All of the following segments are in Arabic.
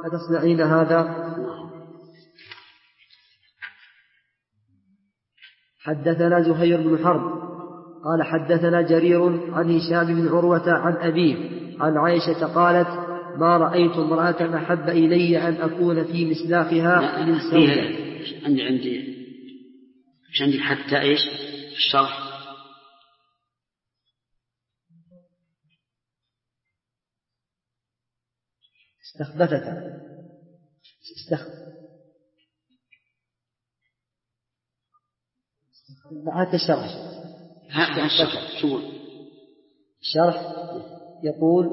أتصنعين هذا؟ حدثنا زهير بن حرب قال حدثنا جرير عن هشام بن عروة عن أبيه عن عائشة قالت ما رأيت امرأة أحب إلي أن أكون في مسلاخها من سودة. عندي حتى إيش الشرح استخبثت حتى الشرح الشرح يقول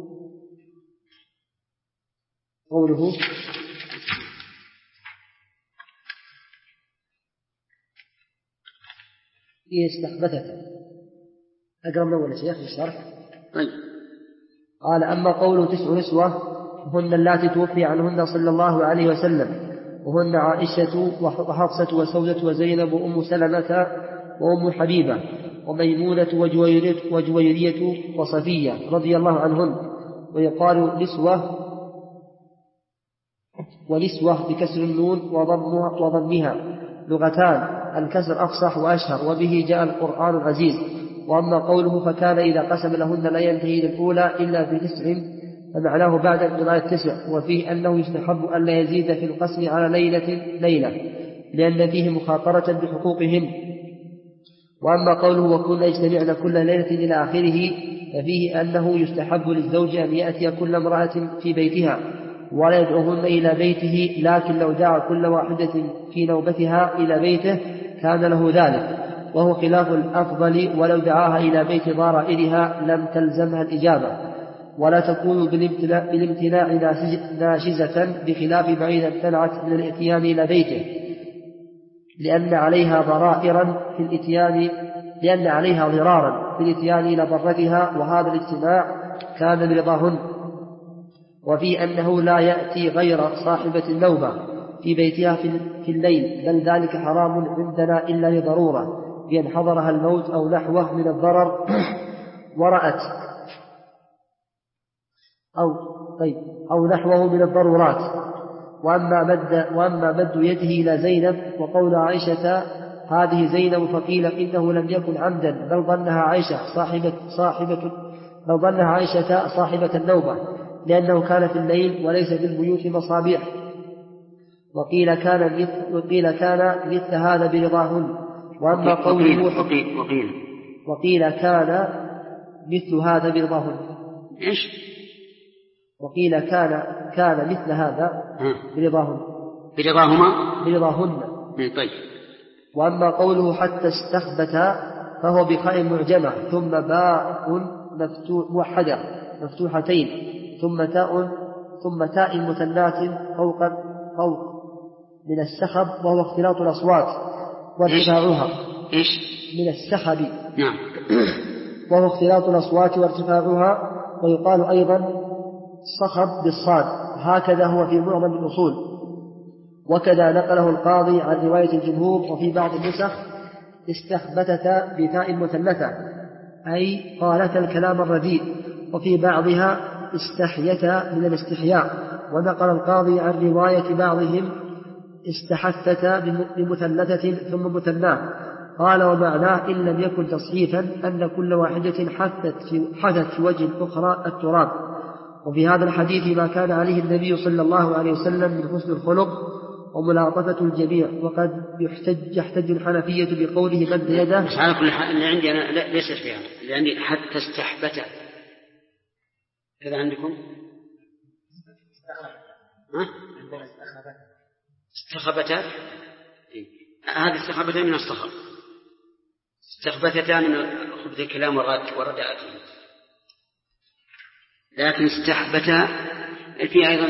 قوله استخبثت أقرب من أول شيء في الشرح. قال أما قوله 9 نسوة هن اللاتي توفي عنهن صلى الله عليه وسلم وهن عائشة وحفصة وسودة وزينب وأم سلمة وأم حبيبة وميمونة وجويرية وصفية رضي الله عنهن. ويقال نسوة ونسوة بكسر النون وضمها لغتان الكسر أفصح وأشهر وبه جاء القرآن العزيز. وأما قوله فكان إذا قسم لهن لا ينتهي إلى الأولى إلا ب9 فمعناه بعد انقضاء 9 وفيه أنه يستحب أن لا يزيد في القسم على ليلة لأن فيه مخاطرة بحقوقهن. وأما قوله وكن يجتمعن كل ليلة إلى آخره ففيه أنه يستحب للزوج أن يأتي كل امرأة في بيتها ولا يدعوهن إلى بيته لكن لو دعا كل واحدة في نوبتها إلى بيته كان له ذلك وهو خلاف الأفضل ولو دعاها إلى بيت ضرائرها لم تلزمها الإجابة ولا تكون بالامتناع ناشزة بخلاف ما إذا امتنعت من الإتيان إلى بيته لأن عليها ضرارا في الإتيان إلى ضرتها وهذا الاجتماع كان برضاهن. وفي أنه لا يأتي غير صاحبة النوبة في بيتها في الليل بل ذلك حرام عندنا إلا لضرورة بأن حضرها الموت أو نحوه من الضرر ورأت أو نحوه من الضرورات. وأما مد يده إلى زينب وقول عائشة هذه زينب فقيل إنه لم يكن عمدا بل ظنها عائشة صاحبة النوبة لأنه كان في الليل وليس في البيوت مصابيح. وقيل كان مثل هذا برضاهن. وأما قوله وقيل كان مثل هذا برضاهن وقيل كان مثل هذا برضاهن. طيب. وأما قوله حتى استخبت فهو بخاء معجمة ثم باء موحدة مفتوحتين ثم تاء مثنات فوق من السخب وهو اختلاط الأصوات وارتفاعها من السخب نعم وهو اختلاط الأصوات وارتفاعها. ويقال أيضا صخب بالصاد هكذا هو في معظم الأصول وكذا نقله القاضي عن رواية الجمهور. وفي بعض النسخ استخبتتا بتاء مثلثة أي قالت الكلام الرديء وفي بعضها استحيتا من الاستحياء. ونقل القاضي عن رواية بعضهم استحثتا بمثلثة ثم مثناه قال ومعناه إن لم يكن تصحيفا أن كل واحدة حثت في وجه الأخرى التراب. وفي هذا الحديث ما كان عليه النبي صلى الله عليه وسلم من حسن الخلق وملاطفة الجميع. وقد يحتج الحنفية بقوله مد يده. بس على كل حال اللي عندي أنا ليس فيها اللي عندي حتى استحبت هذا عندكم استخبتا هذا استخبتا من الصخب استخبتتا من خبث الكلام والرداءة لكن استحبتا في أيضا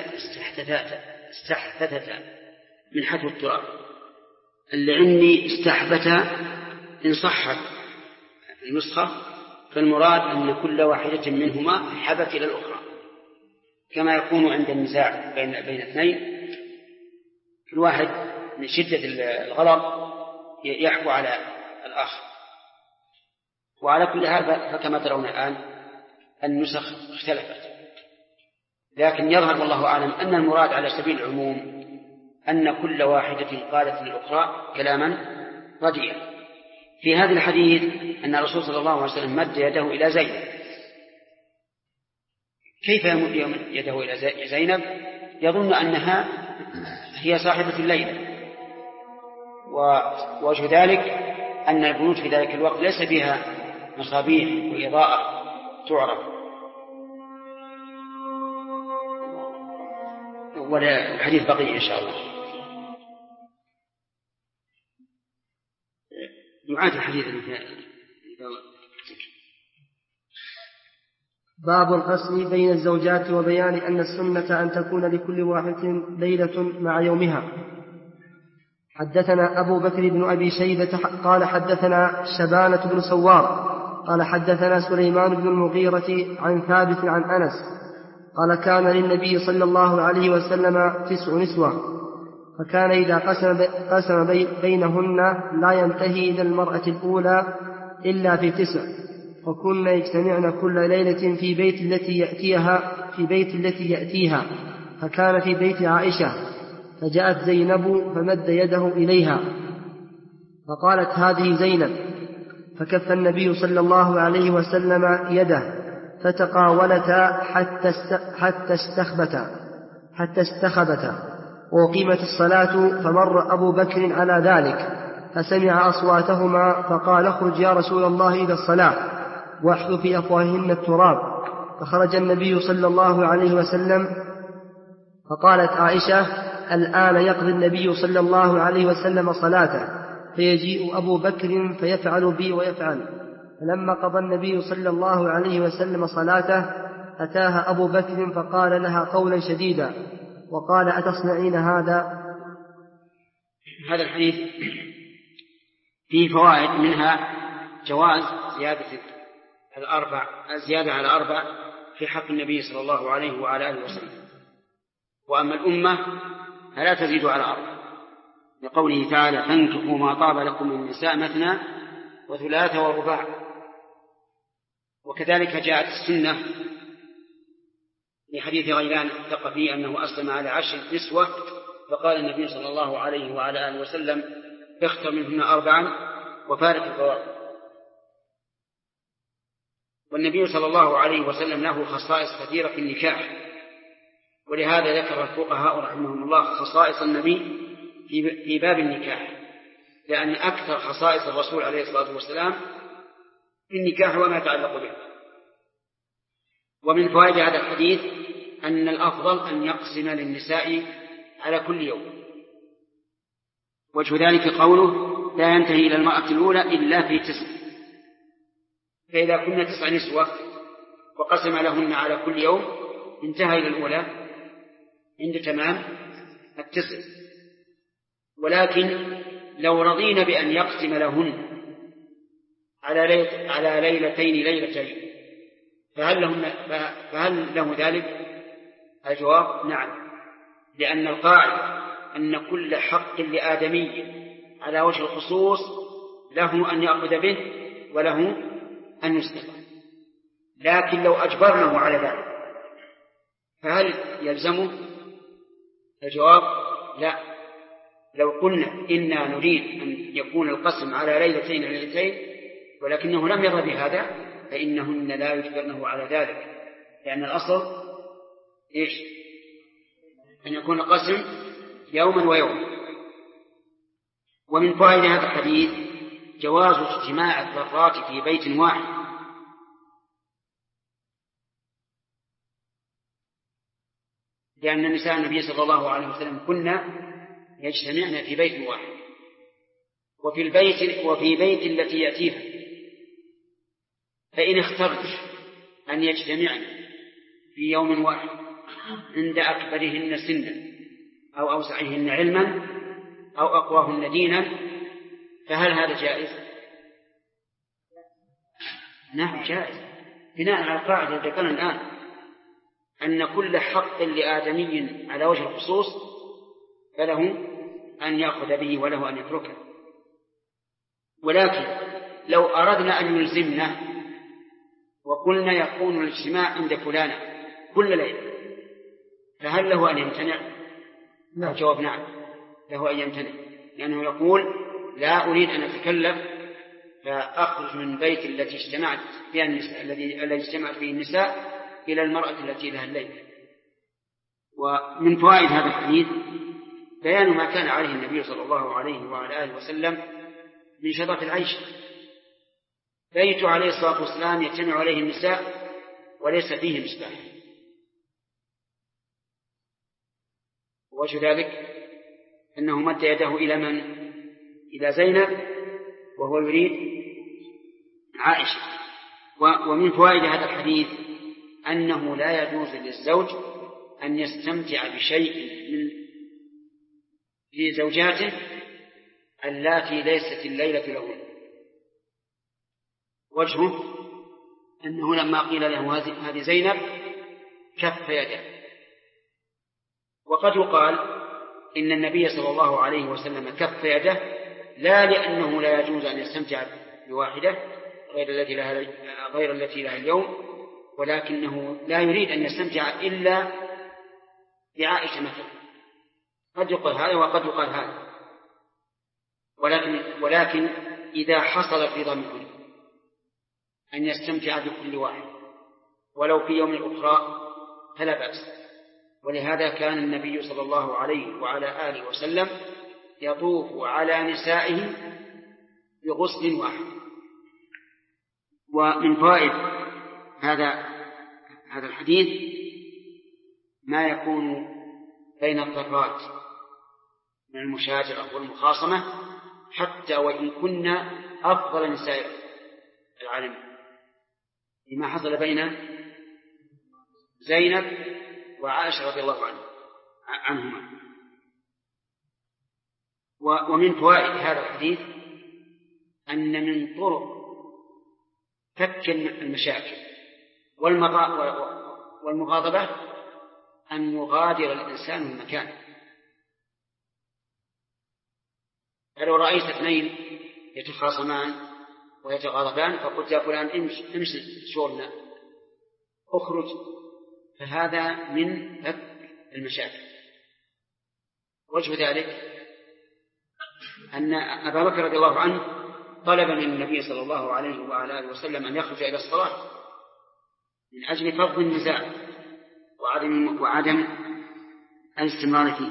استحبتتا من حتو التراب. اللي عندي استحبتا إن صحت النسخة فالمراد أن كل واحدة منهما حبت إلى الأخرى كما يكون عند النزاع بين اثنين كل واحد من شدة الغضب يحكو على الآخر. وعلى كل هذا فكما ترون الآن النسخ اختلفت لكن يظهر والله أعلم أن المراد على سبيل العموم أن كل واحدة قالت للأخرى كلاما رديئا. في هذا الحديث أن الرسول صلى الله عليه وسلم مد يده إلى زينب. كيف يمد يده إلى زينب؟ يظن أنها هي صاحبة الليلة، ووجه ذلك أن البيوت في ذلك الوقت ليس بها مصابيح وإضاءة تعرف، والحديث بقي إن شاء الله. نعاد الحديث. باب القسم بين الزوجات وبيان أن السنة أن تكون لكل واحدة ليلة مع يومها. حدثنا أبو بكر بن أبي شيبة قال حدثنا شبانة بن سوار قال حدثنا سليمان بن المغيرة عن ثابت عن أنس قال كان للنبي صلى الله عليه وسلم 9 نسوة، فكان إذا قسم بينهن لا ينتهي إلى المرأة الأولى إلا في 9، وكن يجتمعن كل ليلة في بيت التي يأتيها، فكان في بيت عائشة، فجاءت زينب فمد يده إليها فقالت هذه زينب، فكف النبي صلى الله عليه وسلم يده فتقاولتا حتى استخبتا، وقيمت الصلاة، فمر أبو بكر على ذلك فسمع أصواتهما فقال اخرج يا رسول الله إلى الصلاة واحذ في أفواههن التراب، فخرج النبي صلى الله عليه وسلم، فقالت عائشة الآن يقضي النبي صلى الله عليه وسلم صلاته، فيجيء أبو بكر فيفعل بي ويفعل، فلما قضى النبي صلى الله عليه وسلم صلاته أتاها أبو بكر فقال لها قولا شديدا وقال أتصنعين هذا؟ هذا الحديث فيه فوائد، منها جواز زيادة على 4 في حق النبي صلى الله عليه وعلى آله وسلم، وأما الأمة فلا تزيد على 4، لقوله تعالى فانكحوا ما طاب لكم من النساء مثنى وثلاث ورباع. وكذلك جاءت السنة لحديث غيلان الثقفي أنه أسلم على 10 نسوة، فقال النبي صلى الله عليه وعلى آله وسلم اختر منهن 4 وفارق الفوارق. والنبي صلى الله عليه وسلم له خصائص كثيرة في النكاح، ولهذا ذكر الفقهاء رحمهم الله خصائص النبي في باب النكاح، لأن أكثر خصائص الرسول عليه الصلاة والسلام في النكاح وما يتعلق به. ومن فوائد هذا الحديث أن الأفضل أن يقسم للنساء على كل يوم، وجه ذلك قوله لا ينتهي إلى المرأة الأولى إلا في 9، فإذا كنا 9 نسوة وقسم لهن على كل يوم انتهى إلى الأولى عند تمام 9. ولكن لو رضينا بأن يقسم لهن على ليلتين فهل له ذلك؟ الجواب نعم، لأن القاعدة أن كل حق لآدمي على وجه الخصوص له أن يأخذ به وله أن يسلم. لكن لو أجبرناه على ذلك فهل يلزمه؟ الجواب لا. لو قلنا إنا نريد أن يكون القسم على ليلتين ولكنه لم يرضى بهذا فإنهن لا يجبرنه على ذلك، لأن الأصل إيش؟ أن يكون القسم يوما ويوم. ومن فوائد هذا الحديث جواز اجتماع الذرات في بيت واحد، لأن نساء النبي صلى الله عليه وسلم كنا يجتمعن في بيت واحد، وفي بيت التي يأتيها، فإن اخترت أن يجتمعن في يوم واحد عند أكبرهن سنا أو أوسعهن علما أو أقواهن دينا فهل هذا جائز؟ نعم جائز، بناء على القاعدة التي ذكرنا الآن أن كل حق لآدمي على وجه الخصوص فله أن يأخذ به وله أن يتركه. ولكن لو أردنا أن نلزمنا وقلنا يكون الاجتماع عند فلانة كل ليلة فهل له أن يمتنع؟ الجواب نعم، له أن يمتنع، لأنه يقول لا أريد أن أتكلف فأخرج من بيت التي اجتمعت فيها النساء الذي اجتمعت فيه النساء إلى المرأة التي لها الليل. ومن فوائد هذا الحديث بيان ما كان عليه النبي صلى الله عليه وعلى آله وسلم من شرف العيش. بيت عليه الصلاة والسلام يجتمع عليه النساء وليس فيه مصباح. ووجه ذلك أنه مد يده إلى من؟ إلى زينب، وهو يريد عائشة. ومن فوائد هذا الحديث أنه لا يجوز للزوج أن يستمتع بشيء في زوجاته اللاتي ليست الليلة لهن. وجهه أنه لما قيل له هذه زينب كف يده. وقد يقال إن النبي صلى الله عليه وسلم كف يده لا لأنه لا يجوز أن يستمتع بواحدة غير التي لها اليوم، ولكنه لا يريد أن يستمتع إلا بعائشة مثلا. قد يقال هذا وقد يقال هذا، ولكن إذا حصل في ضمنه أن يستمتع بكل واحد ولو في يوم الأخرى فلا بأس. ولهذا كان النبي صلى الله عليه وعلى آله وسلم يطوف على نسائه بغسل واحد. ومن فوائد هذا الحديث ما يكون بين الضرات من المشاجرة والمخاصمة حتى وإن كنا أفضل نساء العالم، لما حصل بين زينب وعائشة رضي الله عنهما. ومن فوائد هذا الحديث أن من طرق فك المشاكل والمغاضبة أن يغادر الإنسان المكان. فلو رأيت اثنين يتخاصمان ويتغاضبان فقلت يا فلان امشي شغلنا اخرج، فهذا من فك المشاكل. وجه ذلك أن أبا بكر رضي الله عنه طلب من النبي صلى الله عليه وعلى آله وسلم أن يخرج إلى الصلاة من أجل فض النزاع وعدم الاستمرار فيه.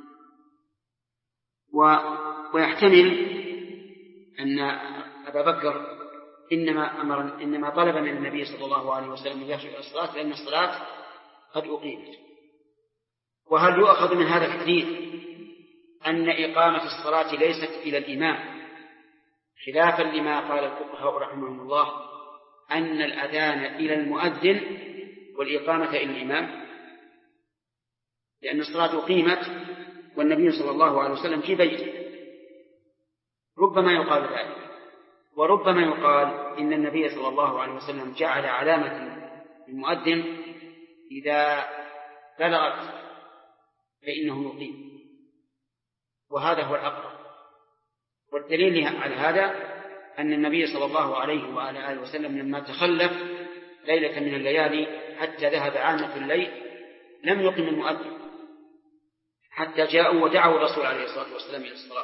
ويحتمل أن أبا بكر إنما طلب من النبي صلى الله عليه وسلم أن يخرج إلى الصلاة لأن الصلاة قد أقيمت. وهل يؤخذ من هذا الحديث أن إقامة الصلاة ليست إلى الإمام، خلافا لما قال الفقهاء رحمهم الله أن الأذان إلى المؤذن والإقامة إلى الإمام، لأن الصلاة أقيمت والنبي صلى الله عليه وسلم في بيته. ربما يقال ذلك، وربما يقال إن النبي صلى الله عليه وسلم جعل علامة المؤذن إذا بلغت فإنه يقيم، وهذا هو الأقرب. والدليل على هذا أن النبي صلى الله عليه وعلى آله وسلم لما تخلف ليلة من الليالي حتى ذهب عامة الليل لم يقم المؤذن حتى جاءوا ودعوا الرسول عليه الصلاة والسلام إلى الصلاة.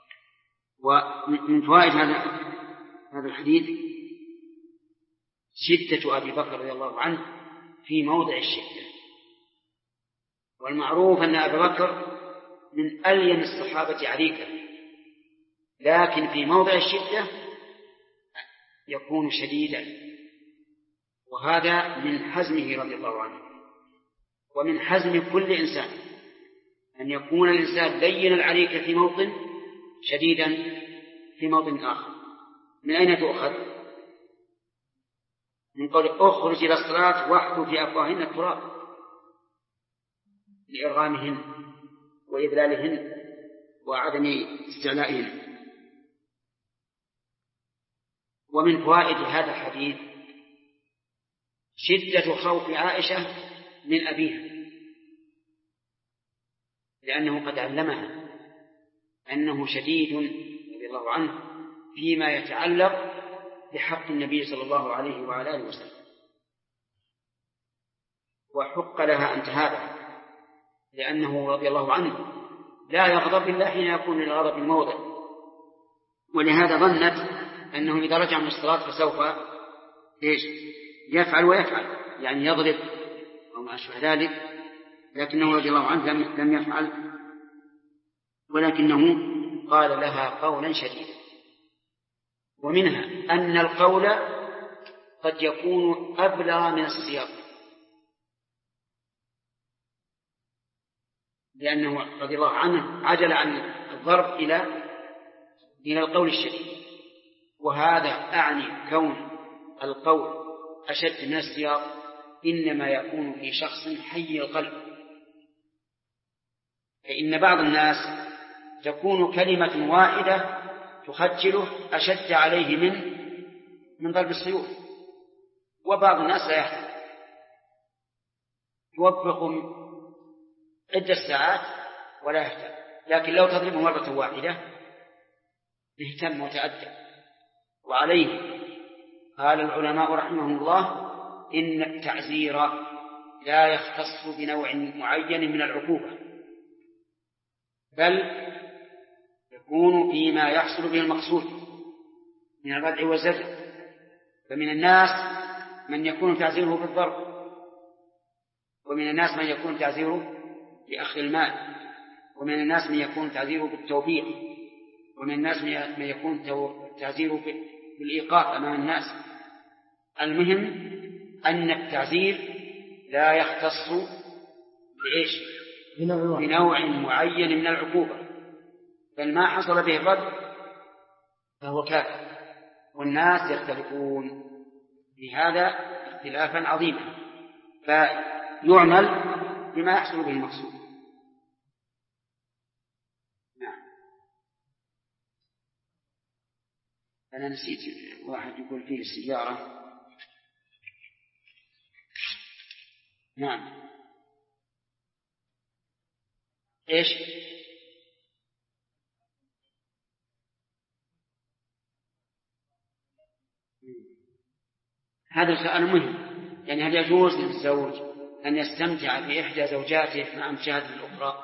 ومن فوائد هذا الحديث شدة أبي بكر رضي الله عنه في موضع الشدة. والمعروف أن أبا بكر من ألين الصحابة عليك، لكن في موضع الشدة يكون شديدا، وهذا من حزمه رضي الله عنه. ومن حزم كل إنسان أن يكون الإنسان لين العليك في موطن شديدا في موطن آخر. من أين تؤخذ؟ من قول أخرج إلى الصلاة واحثوا في أفواههن التراب لإرغامهن وإذلالهن وعدم استعلائهن. ومن فوائد هذا الحديث شدة خوف عائشة من أبيها، لأنه قد علمها أنه شديد رضي الله عنه فيما يتعلق بحق النبي صلى الله عليه وعلى آله وسلم، وحق لها أن تهابه لأنه رضي الله عنه لا يغضب إلا حين يكون للغضب الموضع، ولهذا ظنت أنه إذا رجع من الصلاة فسوف يفعل ويفعل، يعني يضرب أو ما أشبه ذلك، لكنه رضي الله عنه لم يفعل، ولكنه قال لها قولا شديدا. ومنها أن القول قد يكون أبلغ من السياق، لأنه رضي الله عنه عجل عن الضرب إلى القول الشديد، وهذا أعني كون القول أشد من السياق إنما يكون في شخص حي القلب. فإن بعض الناس تكون كلمة واحدة تخجله أشد عليه من ضرب السيوف، وبعض الناس لا يحتمل، يوبخ عدة ساعات ولا يهتم، لكن لو تضربه مرة واحدة اهتم وتأدب. وعليه قال العلماء رحمهم الله إن التعزير لا يختص بنوع معين من العقوبة، بل يكون فيما يحصل به المقصود من الردع والزجر. فمن الناس من يكون تعزيره بالضرب، ومن الناس من يكون تعزيره بأخذ المال، ومن الناس من يكون تعزيره بالتوبيخ، ومن الناس من يكون تعزيره بالإيقاف أمام الناس. المهم أن التعزير لا يختص بنوع معين من العقوبة، بل ما حصل به الرد فهو كافر، والناس يختلفون في هذا اختلافا عظيما، فيعمل بما يحصل به المقصود. نعم. أنا نسيت واحد يقول فيه السيارة. نعم. إيش؟ هذا السؤال مهم، يعني هل يجوز للزوج أن يستمتع بإحدى زوجاته مع مشاهدة الأخرى؟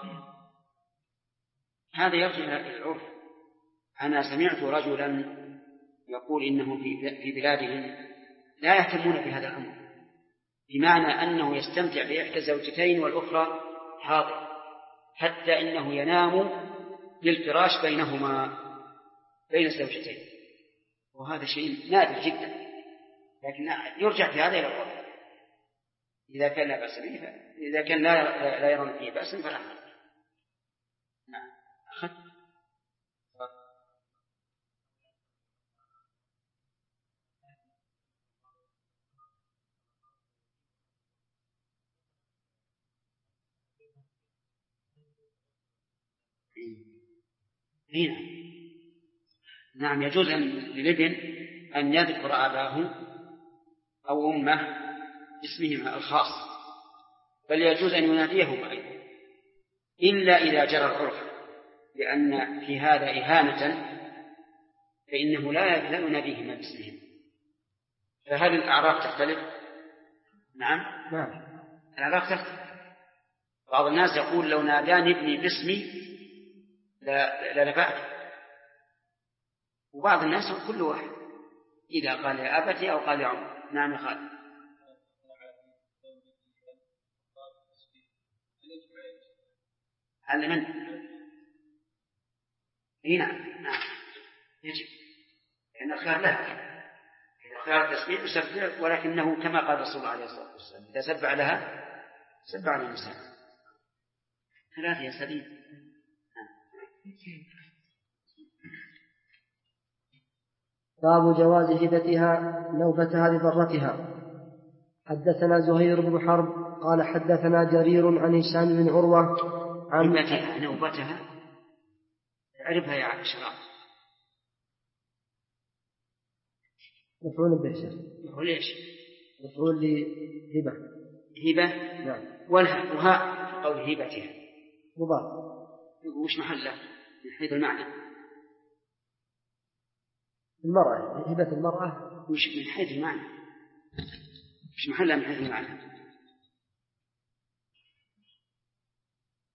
هذا يرجع إلى العرف. أنا سمعت رجلا يقول إنه في بلادهم لا يهتمون بهذا الأمر، بمعنى أنه يستمتع بإحدى زوجتين والأخرى حاضر، حتى إنه ينام للفراش بين الزوجتين، وهذا شيء نادر جدا، لكن يرجع في هذا إلى الوضع. إذا كان لا بأس به، إذا كان لا يرون فيه بأس فلا حرج. نعم. نعم، يجوز للابن أن يذكر أباه أو أمه باسمهما الخاص، بل يجوز أن يناديهما أيضا، إلا إذا جرى العرف، لأن في هذا إهانة، فإنه لا يناديهما باسمهما. فهل الأعراف تختلف؟ نعم. الأعراف تختلف. بعض الناس يقول لو ناداني ابني باسمي لنفعت، وبعض الناس كل واحد إذا قال يا أبتي أو قال يا عمر. نعم يا خالد. هل من؟ نعم يجب، لأن الخير له، إذا خير التسبيح يسبح، ولكنه كما قال رسول الله عليه الصلاة والسلام إذا سبع لها سبع على الإنسان. ثلاثة يا سليم. باب جواز هبتها نوبتها لضرتها. حدثنا زهير بن حرب قال حدثنا جرير عن هشام بن عروة عن نوبتها اعرفها يا عشرة. مفعول به شيخ. مفعول ايش؟ مفعول لهبة. هبة. نعم. وها قول هبتها مضاف. وش محله من حيث المعنى؟ المرأة، هبة المرأة. وش من حيث المعنى؟ وش محلها من حيث المعنى؟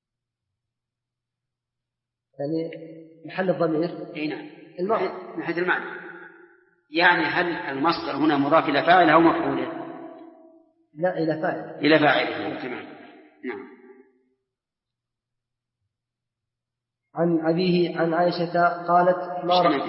يعني محل الضمير. اي نعم، المرأة من حيث المعنى. يعني هل المصدر هنا مضاف إلى فاعل أو مفعول؟ لا، إلى فاعل. إلى فاعل. تمام. نعم. عن أبيه عن عائشة قالت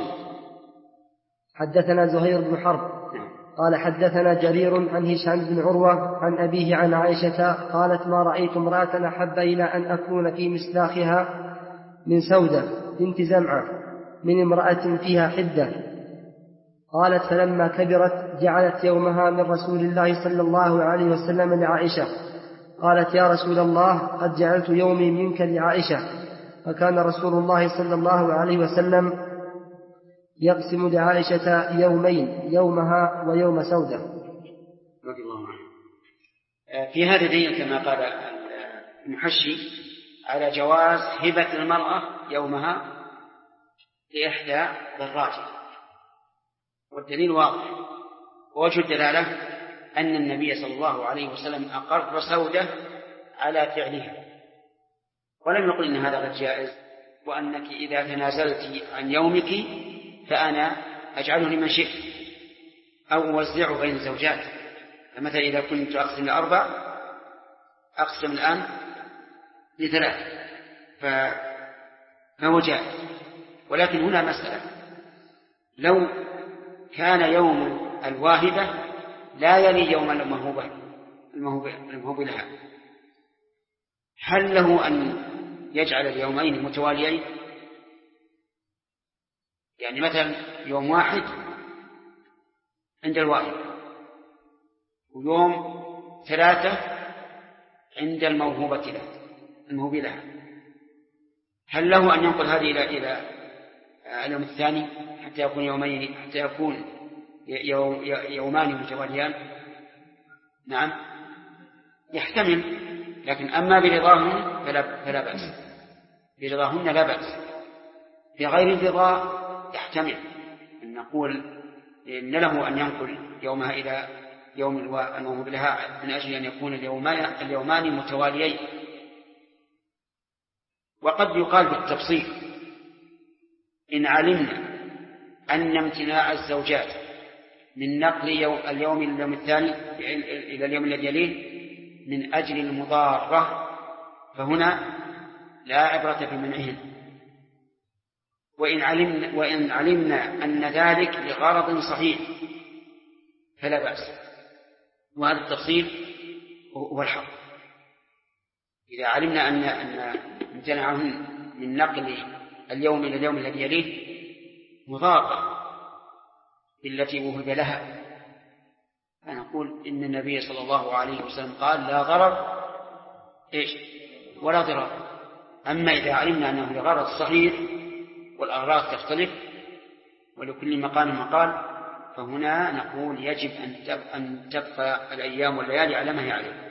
حدثنا زهير بن حرب قال حدثنا جرير عن هشام بن عروة عن أبيه عن عائشة قالت ما رأيت امرأة أحب إلى أن أكون في مسلاخها من سودة بنت زمعة من امرأة فيها حدة. قالت فلما كبرت جعلت يومها من رسول الله صلى الله عليه وسلم لعائشة. قالت يا رسول الله قد جعلت يومي منك لعائشة. فكان رسول الله صلى الله عليه وسلم يقسم لعائشة يومين، يومها ويوم سودة. رضي الله عنه. في هذا دليل كما قال المحشي على جواز هبة المرأة يومها لإحدى ضراته، والدليل واضح. ووجه الدلالة أن النبي صلى الله عليه وسلم أقر سودة على فعلها، ولم يقل إن هذا غير جائز، وأنك إذا تنازلت عن يومك فأنا أجعله لمن شئت أو أوزعه بين الزوجات. فمثلا إذا كنت أقسم ل4 أقسم الآن ل3 فهو جائز. ولكن هنا مسألة، لو كان يوم الواهبة لا يلي يوم الموهوب لها، هل له أن يجعل اليومين متواليين؟ يعني مثلا يوم واحد عند الواهب ويوم 3 عند الموهوب لها، هل له أن ينقل هذه إلى اليوم الثاني حتى يكون يومين، حتى يكون يومان متواليان؟ نعم يحتمل، لكن أما برضاهن فلا بأس، برضاهن لا بأس. بغير الرضا يحتمل أن نقول إن له أن ينقل يومها إلى يوم الموهوب لها من أجل أن يكون اليومان متواليين. وقد يقال بالتفصيل إن علمنا أن امتناع الزوجات من نقل اليوم إلى اليوم الثاني إلى اليوم الذي يليه من أجل المضارة فهنا لا عبرة بمنعهن، وإن علمنا أن ذلك لغرض صحيح فلا بأس. وهذا التفصيل هو الحق. إذا علمنا أن امتناعهن من نقل اليوم إلى اليوم الذي يليه مضارة بالتي وهب لها، فنقول إن النبي صلى الله عليه وسلم قال لا ضرر ولا ضرر. أما إذا علمنا أنه لغرض صحيح والأغراض تختلف ولكل مقام مقال، فهنا نقول يجب أن تبقى الأيام والليالي على ما هي عليه.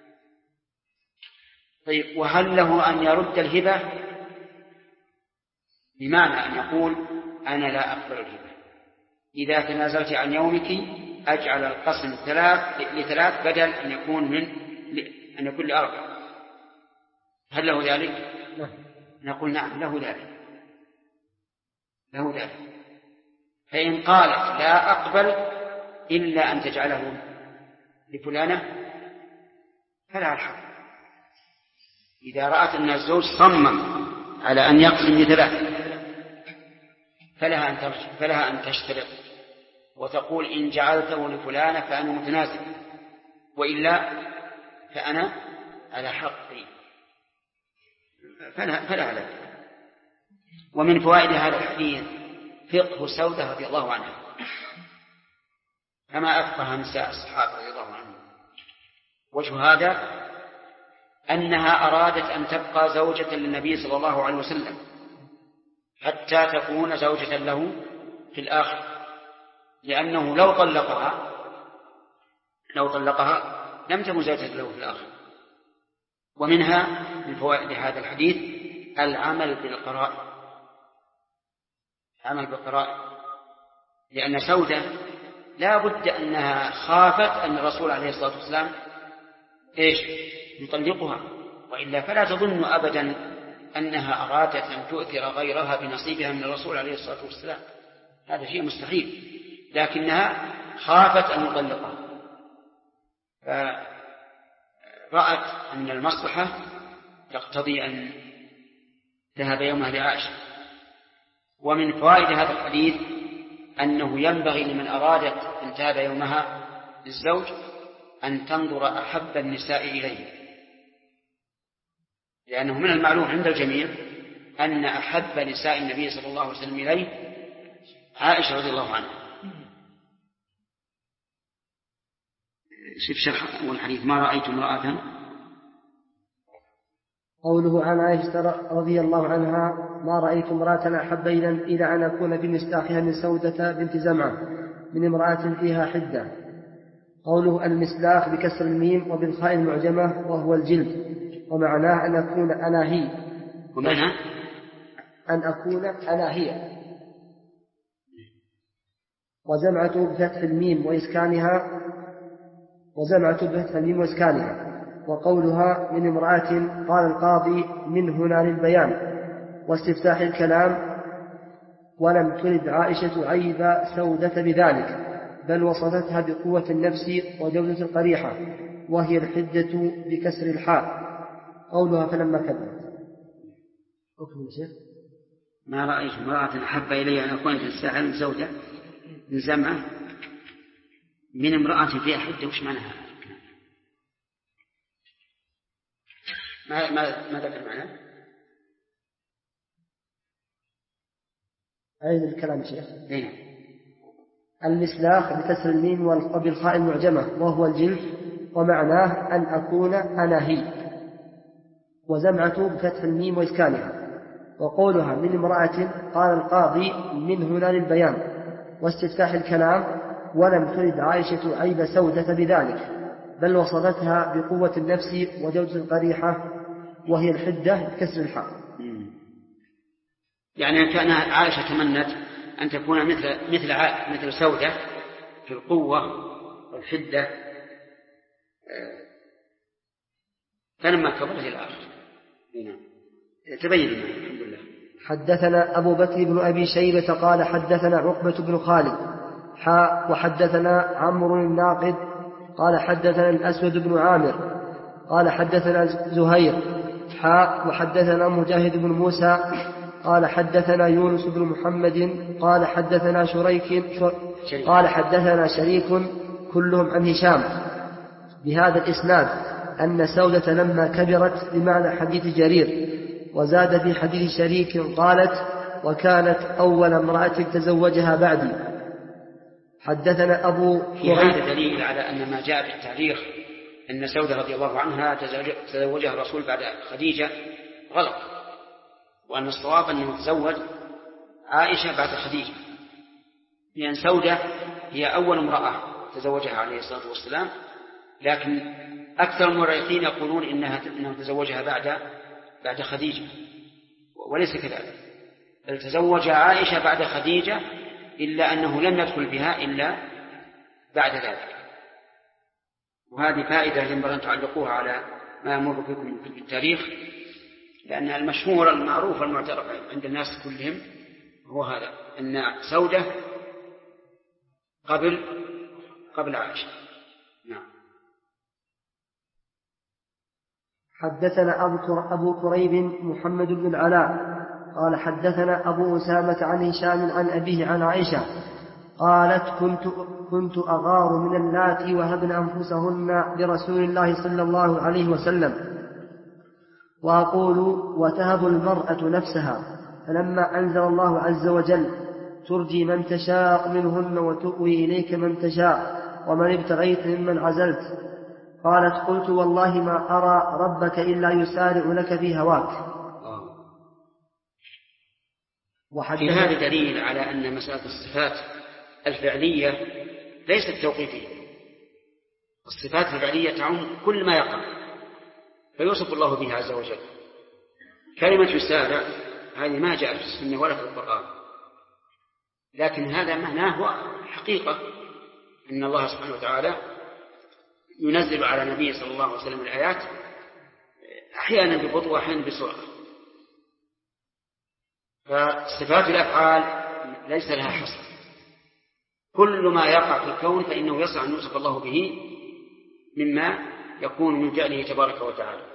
طيب، وهل له أن يرد الهبة؟ بمعنى أن يقول أنا لا أقبل الهبة، إذا تنازلت عن يومك أجعل القسم 3 بدل أن يكون ل4. هل له ذلك؟ نقول نعم له ذلك. فإن قالت لا أقبل إلا أن تجعله لفلانة فلا الحق. إذا رأت أن الزوج صمم على أن يقسم ل3 فلها أن تشترط وتقول إن جعلته لفلانة فأنا متنازل، وإلا فأنا على حقي، فلا على. ومن فوائد هذا الحديث فقه سودة رضي الله عنها كما أفقه نساء الصحابة رضي الله عنهم. وجه هذا أنها أرادت أن تبقى زوجة للنبي صلى الله عليه وسلم حتى تكون زوجة له في الآخر، لأنه لو طلقها لم تكن زوجة له في الآخر. ومنها من فوائد هذا الحديث العمل بالقرائن، لأن سودة لا بد أنها خافت أن الرسول عليه الصلاة والسلام يطلقها، وإلا فلا تظن أبدا أنها أرادت أن تؤثر غيرها بنصيبها من الرسول عليه الصلاة والسلام، هذا شيء مستحيل، لكنها خافت أن يطلقها، فرأت أن المصلحة تقتضي أن ذهب يومها لعائشة. ومن فوائد هذا الحديث أنه ينبغي لمن أرادت أن تهب يومها للزوج أن تنظر أحب النساء إليه، لأنه من المعلوم عند الجميع أن أحب نساء النبي صلى الله عليه وسلم إليه عائشة رضي الله عنها. شوف شرح الحديث: ما رأيت امرأة. قوله عن عائشة رضي الله عنها: ما رأيت امرأة أحب إلى أن أكون بمصداقها من سودة بنت زمعة من امرأة فيها حدة. قوله المسلاخ بكسر الميم وبالخاء المعجمة وهو الجلد، ومعناه أن أكون أنا هي، ومعنى أن أكون أنا هي. وزمعة بفتح الميم وإسكانها. وقولها من امرأة قال القاضي من هنا للبيان واستفتاح الكلام، ولم ترد عائشة عيب سودة بذلك، بل وصفتها بقوة النفس وجودة القريحة، وهي الحدة بكسر الحاء. قولها فلما كبرت. ما رأيت امرأة أحب إلي أن أكون تستاهل سودة من زمعة من امرأة فيها حدة. وش معناها؟ ما ذكر معناه؟ أين الكلام شيخ؟ دينا. المسلاخ بكسر الميم وبالخاء المعجمة وهو الجلد، ومعناه أن أكون أنا هي. وزمعة بفتح الميم وإسكانها. وقولها من امرأة قال القاضي من هنا للبيان واستفتاح الكلام، ولم ترد عائشة عيب سودة بذلك، بل وصفتها بقوة النفس وجودة القريحة، وهي الحدة بكسر الحاء. يعني كان عائشة تمنت أن تكون مثل سودة في القوة والحدة، فلما كبرت إلى الآخر تبين الحمد لله. حدثنا أبو بكر بن أبي شيبة قال حدثنا عقبة بن خالد وحدثنا عمرو الناقد قال حدثنا الأسود بن عامر قال حدثنا زهير وحدثنا مجاهد بن موسى قال حدثنا يونس بن محمد قال حدثنا قال حدثنا شريك كلهم عن هشام بهذا الإسناد أن سودة لما كبرت بمعنى حديث جرير. وزاد في حديث شريك قالت وكانت أول امرأة تزوجها بعدي. حدثنا أبو هذا دليل على أن ما جاء في التاريخ أن سودة رضي الله عنها تزوجها الرسول بعد خديجة غلط، وأن الصواب أنه تزوج عائشة بعد خديجة، لأن سودة هي أول امرأة تزوجها عليه الصلاة والسلام، لكن أكثر المؤرخين يقولون إنه تزوجها بعد خديجة، وليس كذلك، بل تزوج عائشة بعد خديجة، إلا أنه لم يدخل بها إلا بعد ذلك. وهذه فائدة ينبغي أن تعلقوها على ما يمر بكم في التاريخ، لأن المشهور المعروف المعترف عند الناس كلهم هو هذا، أن سودة قبل عائشة. نعم. حدثنا أبو كريب محمد بن العلاء قال حدثنا أبو أسامة عن هشام عن أبيه عن عائشة قالت كنت أغار من اللاتي وهبن أنفسهن لرسول الله صلى الله عليه وسلم، وأقول وتهب المرأة نفسها، فلما أنزل الله عز وجل ترجي من تشاء منهن وتؤوي إليك من تشاء ومن ابتغيت ممن عزلت، قالت قلت والله ما أرى ربك إلا يسارع لك في هواك. في هذا دليل على أن مسألة الصفات الفعلية ليست توقيفية. الصفات الفعلية تعم كل ما يقع فيوصف الله به عز وجل. كلمة يسارع هذه ما جاءت في السنة ولا في القرآن، لكن هذا معناه هو حقيقة أن الله سبحانه وتعالى ينزل على نبيه صلى الله عليه وسلم الآيات أحيانا ببطء وأحيانا بسرعة، فصفات الأفعال ليس لها حصر، كل ما يقع في الكون فإنه يصح أن يوصف الله به مما يكون من فعله تبارك وتعالى.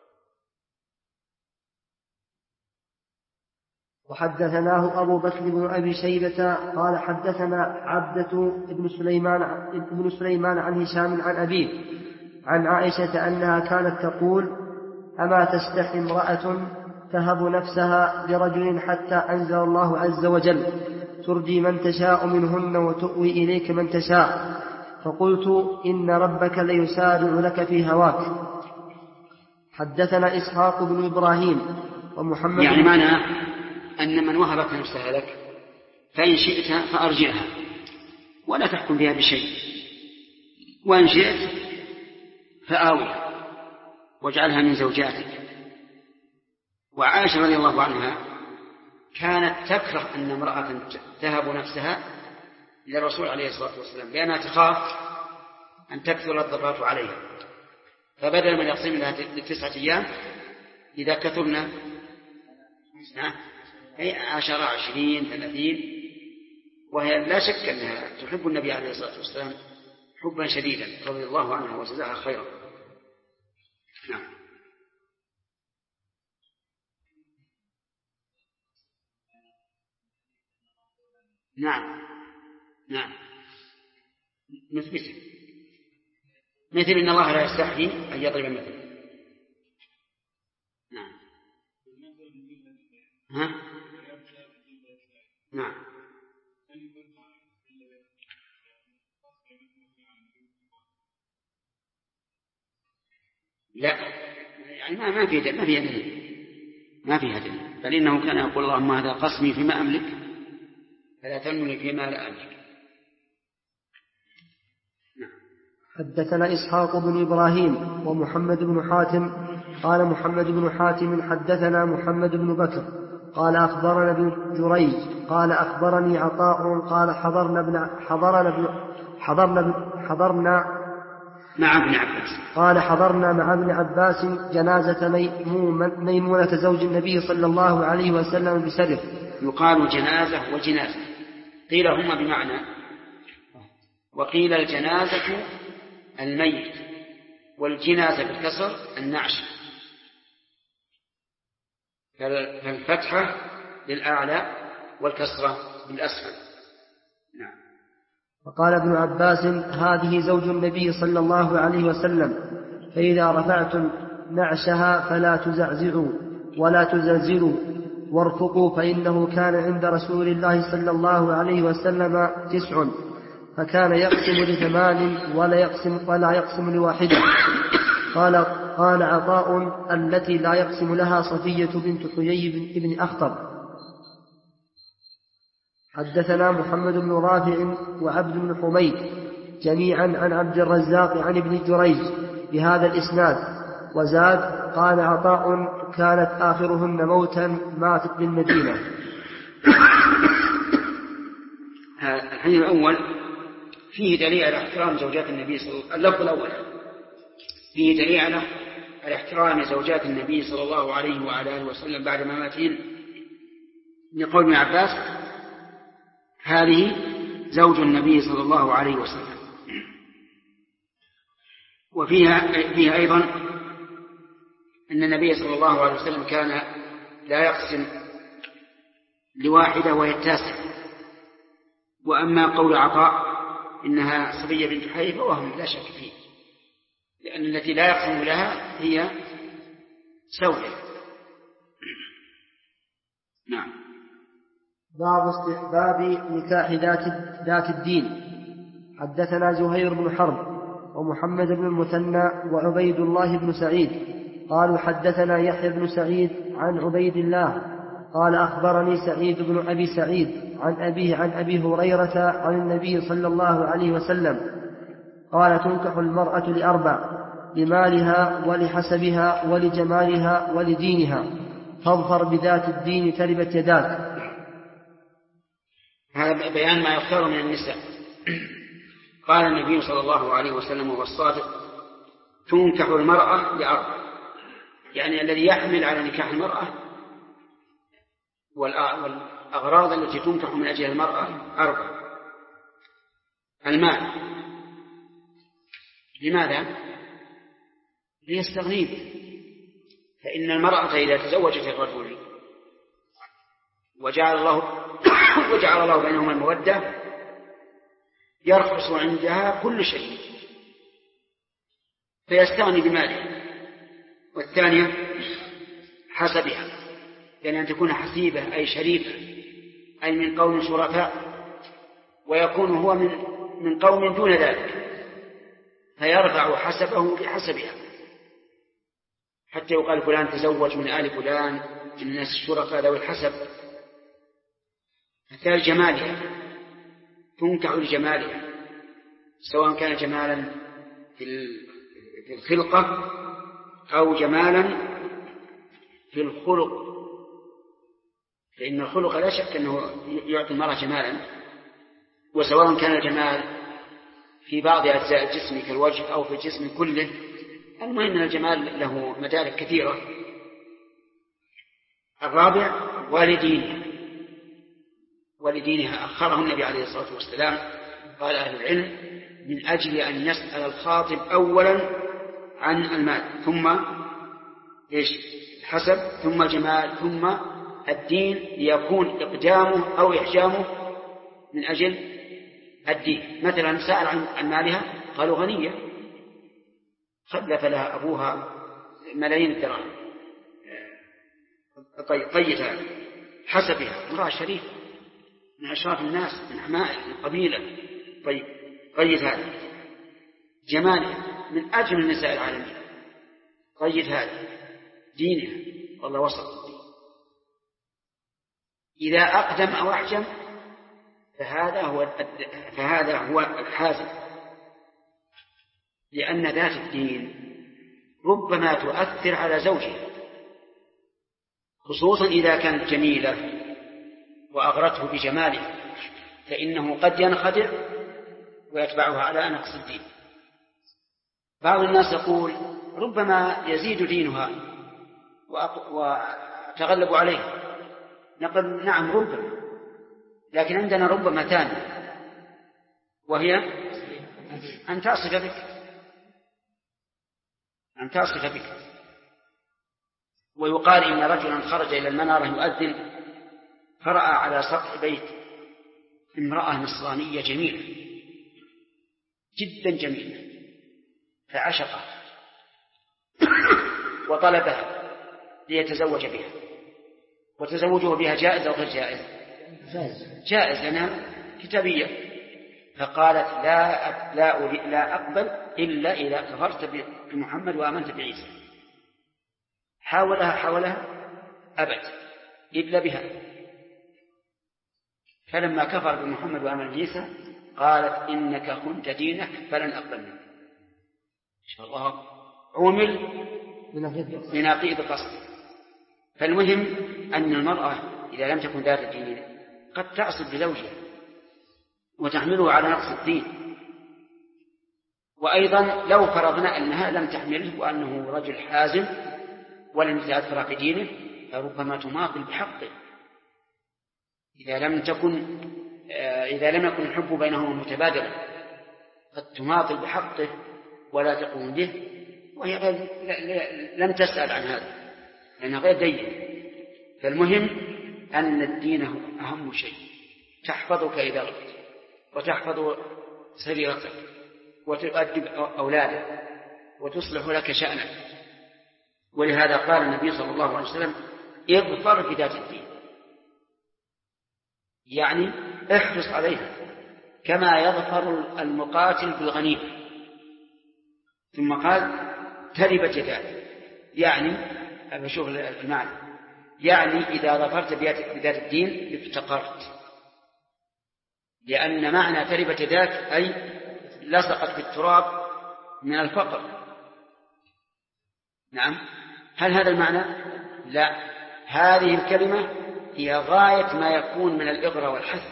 وحدثناه أبو بكر بن أبي شيبة قال حدثنا عبدة بن سليمان عن هشام عن أبيه عن عائشة أنها كانت تقول: أما تستحي امرأة تهب نفسها لرجل حتى أنزل الله عز وجل: ترجي من تشاء منهن وتؤوي إليك من تشاء. فقلت: إن ربك ليسارع لك في هواك. حدثنا إسحاق بن إبراهيم ومحمد يعني معنى أن من وهبت نفسها لك فإن شئت فأرجعها ولا تحكم بها بشيء، وإن شئت فآويها واجعلها من زوجاتك. وعائشة رضي الله عنها كانت تكره أن امرأة تهب نفسها للرسول عليه الصلاة والسلام لأنها تخاف أن تكثر الضربات عليها، فبدل من يقسم لها ل9 أيام إذا كثرنا 10 20 30، وهي لا شك أنها تحب النبي عليه الصلاة والسلام حبا شديدا رضي الله عنها وجزاها خيرا. نعم نثبته، مثل إن الله لا يستحي أن يضرب مثلا. نعم لا، يعني ما في دليل، بل إنه كان يقول: اللهم هذا قسمي فيما أملك فلا تلمني فيما لا أملك. حدثنا إسحاق بن إبراهيم ومحمد بن حاتم قال محمد بن حاتم حدثنا محمد بن بكر قال أخبرنا ابن جريج قال أخبرني عطاء قال حضرنا مع ابن عباس جنازة ميمونة زوج النبي صلى الله عليه وسلم بسرف. يقال جنازة وجنازة، قيل هما بمعنى، وقيل الجنازة الميت والجنازة بالكسر النعش، فالفتحة للأعلى والكسرة بالأسفل. نعم. فقال ابن عباس: هذه زوج النبي صلى الله عليه وسلم، فإذا رفعتم نعشها فلا تزعزعوا ولا تزلزلوا وارفقوا، فإنه كان عند رسول الله صلى الله عليه وسلم 9 فكان يقسم ل8 ولا يقسم ل1. قال عطاء: التي لا يقسم لها صفية بنت حيي بن أخطب. حدثنا محمد بن رافع وعبد بن حميد جميعا عن عبد الرزاق عن ابن جريج بهذا الإسناد، وزاد: قال عطاء: كانت آخرهن موتا ماتت بالمدينة. الحديث الأول فيه دليل على احترام زوجات النبي اللفظ الأول فيه دليل على احترام زوجات النبي صلى الله عليه وعلى آله وسلم بعد مماتهن، لقول ابن عباس: هذه زوج النبي صلى الله عليه وسلم. وفيها أيضا أن النبي صلى الله عليه وسلم كان لا يقسم ل1 وهي 9. وأما قول عطاء إنها صفية بنت حيي فوهم لا شك فيه، لأن التي لا يقسم لها هي سودة. نعم. باب استحباب نكاح ذات الدين. حدثنا زهير بن حرب ومحمد بن المثنى وعبيد الله بن سعيد قالوا حدثنا يحيى بن سعيد عن عبيد الله قال أخبرني سعيد بن أبي سعيد عن أبيه عن أبي هريرة عن النبي صلى الله عليه وسلم قال: تنكح المرأة ل4: لمالها ولحسبها ولجمالها ولدينها، فاظفر بذات الدين تربت يداك. هذا بيان ما يختار من النساء. قال النبي صلى الله عليه وسلم وهو الصادق: تنكح المرأة ل4، يعني الذي يحمل على نكاح المرأة والأغراض التي تنكح من أجل المرأة 4. المال. لماذا؟ ليستغنين. فإن المرأة إذا تزوجت الرجل وجعل الله بينهما المودة يرخص عندها كل شيء فيستغني بماله. والثانية حسبها، يعني أن تكون حسيبة أي شريفة، أي من قوم شرفاء، ويكون هو من قوم دون ذلك فيرفع حسبه بحسبها، حتى يقال فلان تزوج من آل فلان من الناس الشرفاء ذوي الحسب. الثالث جمالها، تنكح لجمالها، سواء كان جمالا في الخلقة أو جمالا في الخلق، فإن الخلق لا شك أنه يعطي المرأة جمالا، وسواء كان الجمال في بعض أجزاء الجسم كالوجه أو في الجسم كله، المهم أن الجمال له مدارك كثيرة. 4 ولدينها أخره النبي عليه الصلاة والسلام، قال أهل العلم من أجل أن يسأل الخاطب أولا عن المال، ثم الحسب، ثم الجمال، ثم الدين، ليكون إقدامه أو إحجامه من أجل الدين. مثلا سأل عن مالها قالوا غنية خلف لها أبوها ملايين الدراهم، طيب حسبها امرأة شريفة من أشراف الناس من أعمائه من قبيلة، طيب هذا جمالها من أجمل النساء العالمين، طيب هذا دينها والله وسط. إذا أقدم أو أحجم فهذا هو الحازم، لأن ذات الدين ربما تؤثر على زوجها، خصوصا إذا كانت جميلة وأغرته بجمالها، فإنه قد ينخدع ويتبعها على نقص الدين. بعض الناس يقول ربما يزيد دينها وتغلب عليه، نقول نعم ربما، لكن عندنا ربما ثانية، وهي أن تصف بك. ويقال إن رجلا خرج إلى المنارة يؤذن فرأى على سطح بيت امرأة نصرانية جميلة جدا جميلة فعشقها وطلبها ليتزوج بها. وتزوجه بها جائز أو غير جائز؟ جائز لأنها كتابية. فقالت لا أقبل إلا إذا كفرت بمحمد وآمنت بعيسى. حاولها أبد إلا بها. فلما كفر بمحمد وآمن بعيسى قالت إنك خنت دينك فلن أقبل منك. إن شاء الله عمل بنقيض قصد. فالمهم أن المرأة إذا لم تكن ذات الدين قد تعصب بزوجها وتحمله على نقص الدين. وأيضا لو فرضنا أنها لم تحمله وأنه رجل حازم ولم يتأثر في دينه فربما تماطل بحقه إذا لم يكن الحب بينهما متبادلا، قد تماطل بحقه ولا تقوم به، وهي لم تسأل عن هذا لأنها غير دين. فالمهم أن الدين هو أهم شيء، تحفظك إذا غبت وتحفظ سريرتك وتؤدب أولادك وتصلح لك شأنك. ولهذا قال النبي صلى الله عليه وسلم اظفر بذات الدين، يعني احرص عليها كما يظفر المقاتل بالغنيمة. ثم قال تربت يداك، يعني أشوف المعنى، يعني إذا ظفرت بذات الدين افتقرت، لأن معنى تربت يداك أي لصقت في التراب من الفقر. نعم، هل هذا المعنى؟ لا، هذه الكلمة هي غاية ما يكون من الإغراء والحث،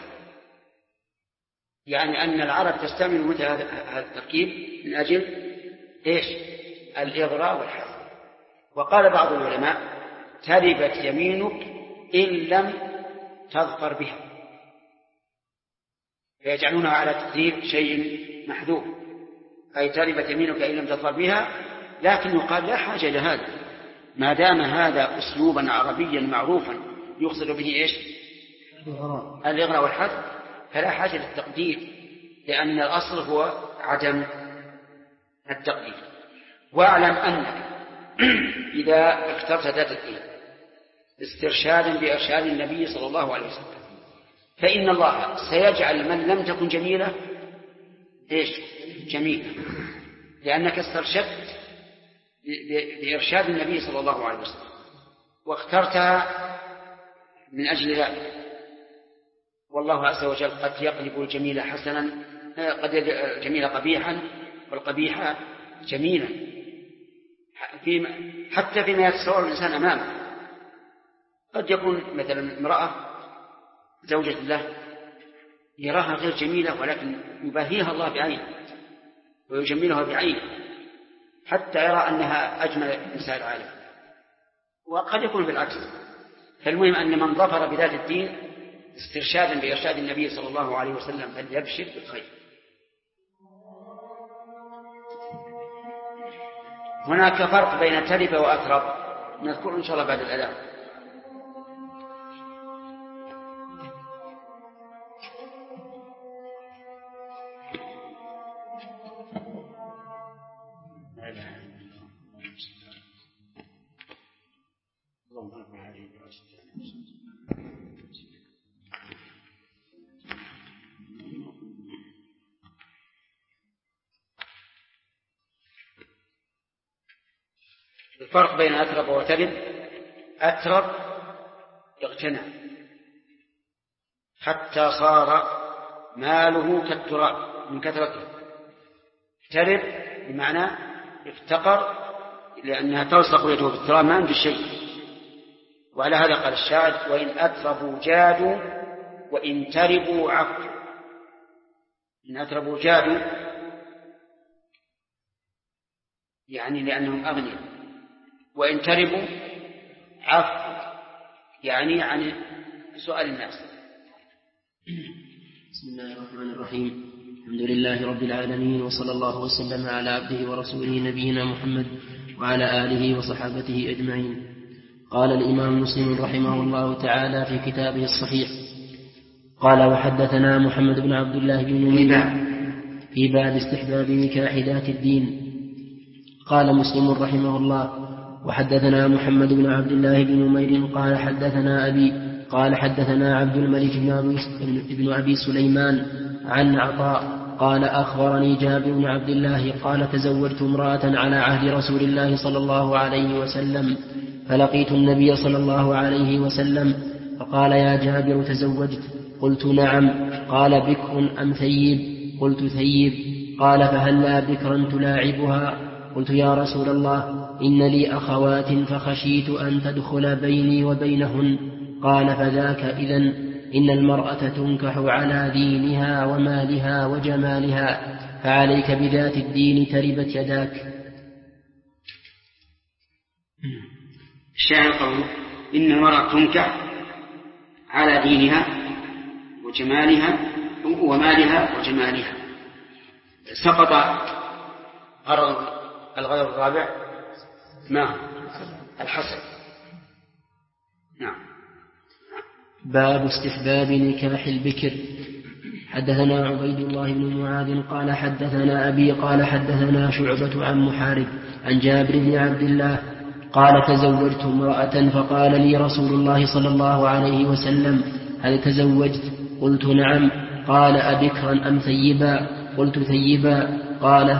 يعني أن العرب تستعمل مثل هذا التركيب من أجل إيش؟ الإغراء والحث. وقال بعض العلماء تربت يمينك إن لم تظفر بها، فيجعلونها على تقدير شيء محذوف، أي تربت يمينك إن لم تظفر بها. لكن يقال لا حاجة إلى هذا، ما دام هذا أسلوبا عربيا معروفا يقصد به إيش؟ الإغراء والحذف، فلا حاجة للتقدير، لأن الأصل هو عدم التقدير. واعلم أنك إذا اخترت ذات الدين استرشادا بإرشاد النبي صلى الله عليه وسلم فإن الله سيجعل من لم تكن جميلة إيش؟ جميلة، لأنك استرشدت بإرشاد النبي صلى الله عليه وسلم واخترتها من أجل ذلك. والله عز وجل قد يقلب الجميل حسنا، قد الجميل قبيحا والقبيح جميلا، حتى فيما يتصور الإنسان أمامه. قد يكون مثلا امرأة زوجة له يراها غير جميلة ولكن يباهيها الله بعينه ويجملها بعينه حتى يرى أنها أجمل نساء العالم، وقد يكون بالعكس. فالمهم أن من ظفر بذات الدين استرشادا بإرشاد النبي صلى الله عليه وسلم فليبشر بالخير. هناك فرق بين ترب وأترب نذكر إن شاء الله بعد الأذان. الفرق بين أترب وترب: أترب اغتنى حتى صار ماله كالتراب من كثرته، ترب بمعنى افتقر لأنها تلصق يده بالتراب ما عنده شيء. وعلى هذا قال الشاعر: وإن أتربوا جادوا وإن تربوا عفوا. إن أتربوا جادوا يعني لأنهم أغنياء، وإن تربوا عفوا يعني عن سؤال الناس. بسم الله الرحمن الرحيم. الحمد لله رب العالمين، وصلى الله وسلم على عبده ورسوله نبينا محمد وعلى آله وصحابته أجمعين. قال الإمام مسلم رحمه الله تعالى في كتابه الصحيح: قال وحدثنا محمد بن عبد الله بن نمير في باب استحباب نكاح ذات الدين. قال مسلم رحمه الله: وحدثنا محمد بن عبد الله بن نمير قال حدثنا أبي قال حدثنا عبد الملك بن أبي سليمان عن عطاء قال أخبرني جابر بن عبد الله قال تزوجت امرأة على عهد رسول الله صلى الله عليه وسلم فلقيت النبي صلى الله عليه وسلم فقال: يا جابر تزوجت؟ قلت: نعم. قال: بكر أم ثيب؟ قلت: ثيب. قال: فهلا بكرا تلاعبها؟ قلت: يا رسول الله إن لي أخوات فخشيت أن تدخل بيني وبينهن. قال: فذاك إذن إن المرأة تنكح على دينها ومالها وجمالها، فعليك بذات الدين تربت يداك. الشاعر قوله: إن المرأة تنكح على دينها وجمالها ومالها وجمالها. سقط الغير الرابع ما الحسن. نعم. باب استحباب نكاح البكر. حدثنا عبيد الله بن معاذ قال حدثنا أبي قال حدثنا شعبة عن محارب عن جابر بن عبد الله قال تزوجت امرأة فقال لي رسول الله صلى الله عليه وسلم: هل تزوجت؟ قلت: نعم. قال: أبكرا أم ثيبا؟ قلت: ثيبا. قال: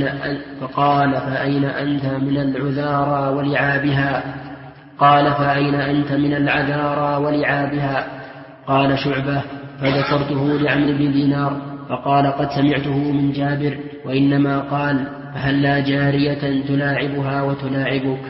فأين أنت من العذارى ولعابها؟ قال: فأين أنت من العذارى ولعابها؟ قال شعبة: فذكرته لعمرو بن دينار فقال: قد سمعته من جابر، وإنما قال: فهلا جارية تلاعبها وتلاعبك.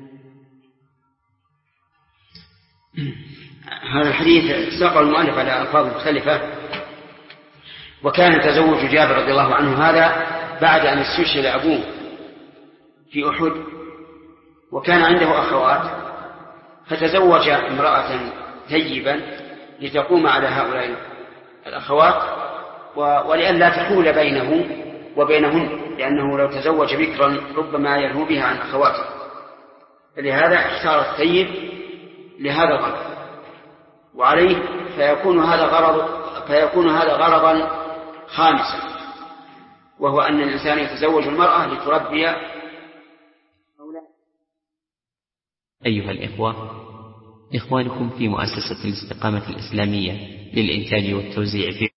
هذا الحديث ساق المؤلف على ألفاظ مختلفة. وكان تزوج جابر رضي الله عنه هذا بعد أن استشهد أبوه في أحد، وكان عنده أخوات فتزوج امرأة ثيبا لتقوم على هؤلاء الأخوات ولئلا تحول بينه وبينهن، لأنه لو تزوج بكرا ربما يلهو بها عن أخواته، فلهذا اختار الثيب لهذا الغرض، وعليه فيكون هذا غرضا خامسا، وهو أن الإنسان يتزوج المرأة لتربي أولاده. أيها الإخوة، إخوانكم في مؤسسة الاستقامة الإسلامية للإنتاج والتوزيع في